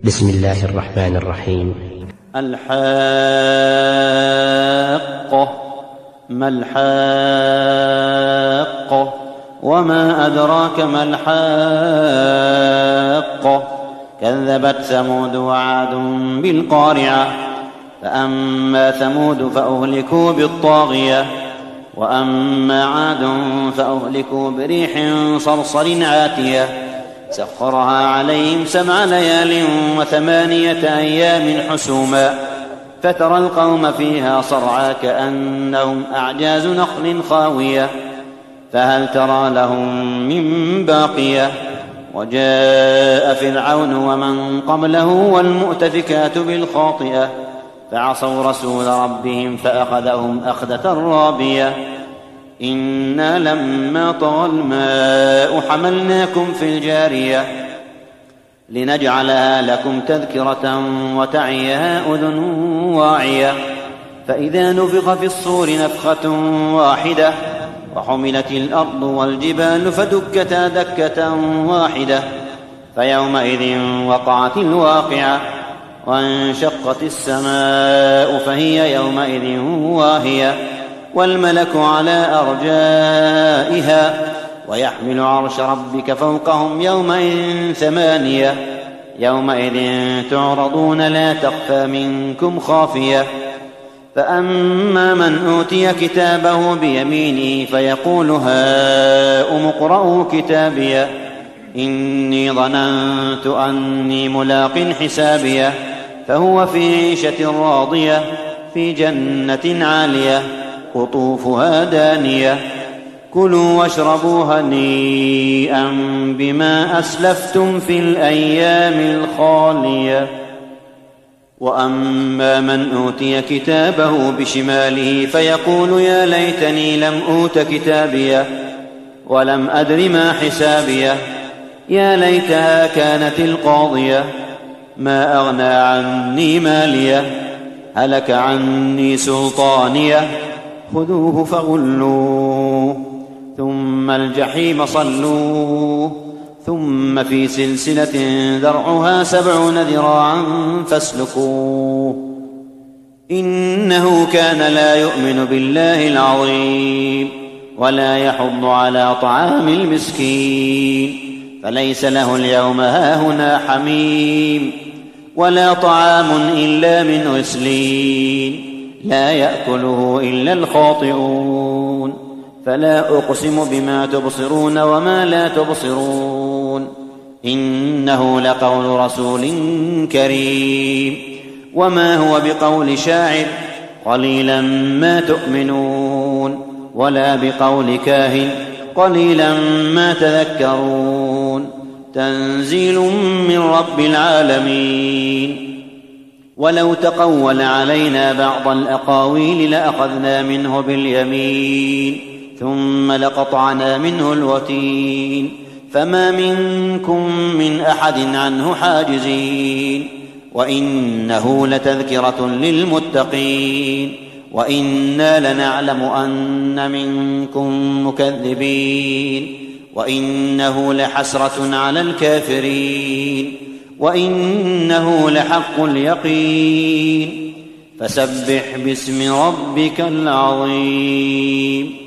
بسم الله الرحمن الرحيم. الحاقة. ما الحاقة؟ وما أدراك ما الحاقة؟ كذبت ثمود وعاد بالقارعة. فأما ثمود فأهلكوا بالطاغية، وأما عاد فأهلكوا بريح صرصر عاتية سخرها عليهم 7 ليال و8 أيام حسوما، فترى القوم فيها صرعى كأنهم أعجاز نخل خاوية، فهل ترى لهم من باقية؟ وجاء فرعون ومن قبله والمؤتفكات بالخاطئة فعصوا رسول ربهم فأخذهم أخذة رابية. إنا لما طغى الماء حملناكم في الجارية لنجعلها لكم تذكرة وتعيها أذن واعية. فإذا نفخ في الصور نفخة واحدة وحملت الأرض والجبال فدكتا دكة واحدة، فيومئذ وقعت الواقعة، وانشقت السماء فهي يومئذ واهية، والملك على أرجائها، ويحمل عرش ربك فوقهم يومئذ 8. يومئذ تعرضون لا تخفى منكم خافية. فأما من أوتي كتابه بيمينه فيقول هاؤم اقرءوا كتابيه إني ظننت أني ملاق حسابيه، فهو في عيشة راضية في جنة عالية قطوفها دانية. كلوا واشربوا هنيئا بما أسلفتم في الأيام الخالية. وأما من أوتي كتابه بشماله فيقول يا ليتني لم أوت كتابيه ولم أدر ما حسابيه، يا ليتها كانت القاضية ما أغنى عني ماليه، هلك عني سلطانيه، خذوه فغلوه ثم الجحيم صلوه ثم في سلسلة ذرعها 70 ذراعا فاسلكوه إنه كان لا يؤمن بالله العظيم ولا يحض على طعام المسكين، فليس له اليوم هاهنا حميم ولا طعام إلا من غسلين لا يأكله إلا الخاطئون. فلا أقسم بما تبصرون وما لا تبصرون إنه لقول رسول كريم، وما هو بقول شاعر قليلا ما تؤمنون، ولا بقول كاهن قليلا ما تذكرون. تنزيل من رب العالمين. ولو تقول علينا بعض الأقاويل لأخذنا منه باليمين ثم لقطعنا منه الوتين، فما منكم من أحد عنه حاجزين. وإنه لتذكرة للمتقين وإنا لنعلم أن منكم مكذبين، وإنه لحسرة على الكافرين وإنه لحق اليقين. فسبح باسم ربك العظيم.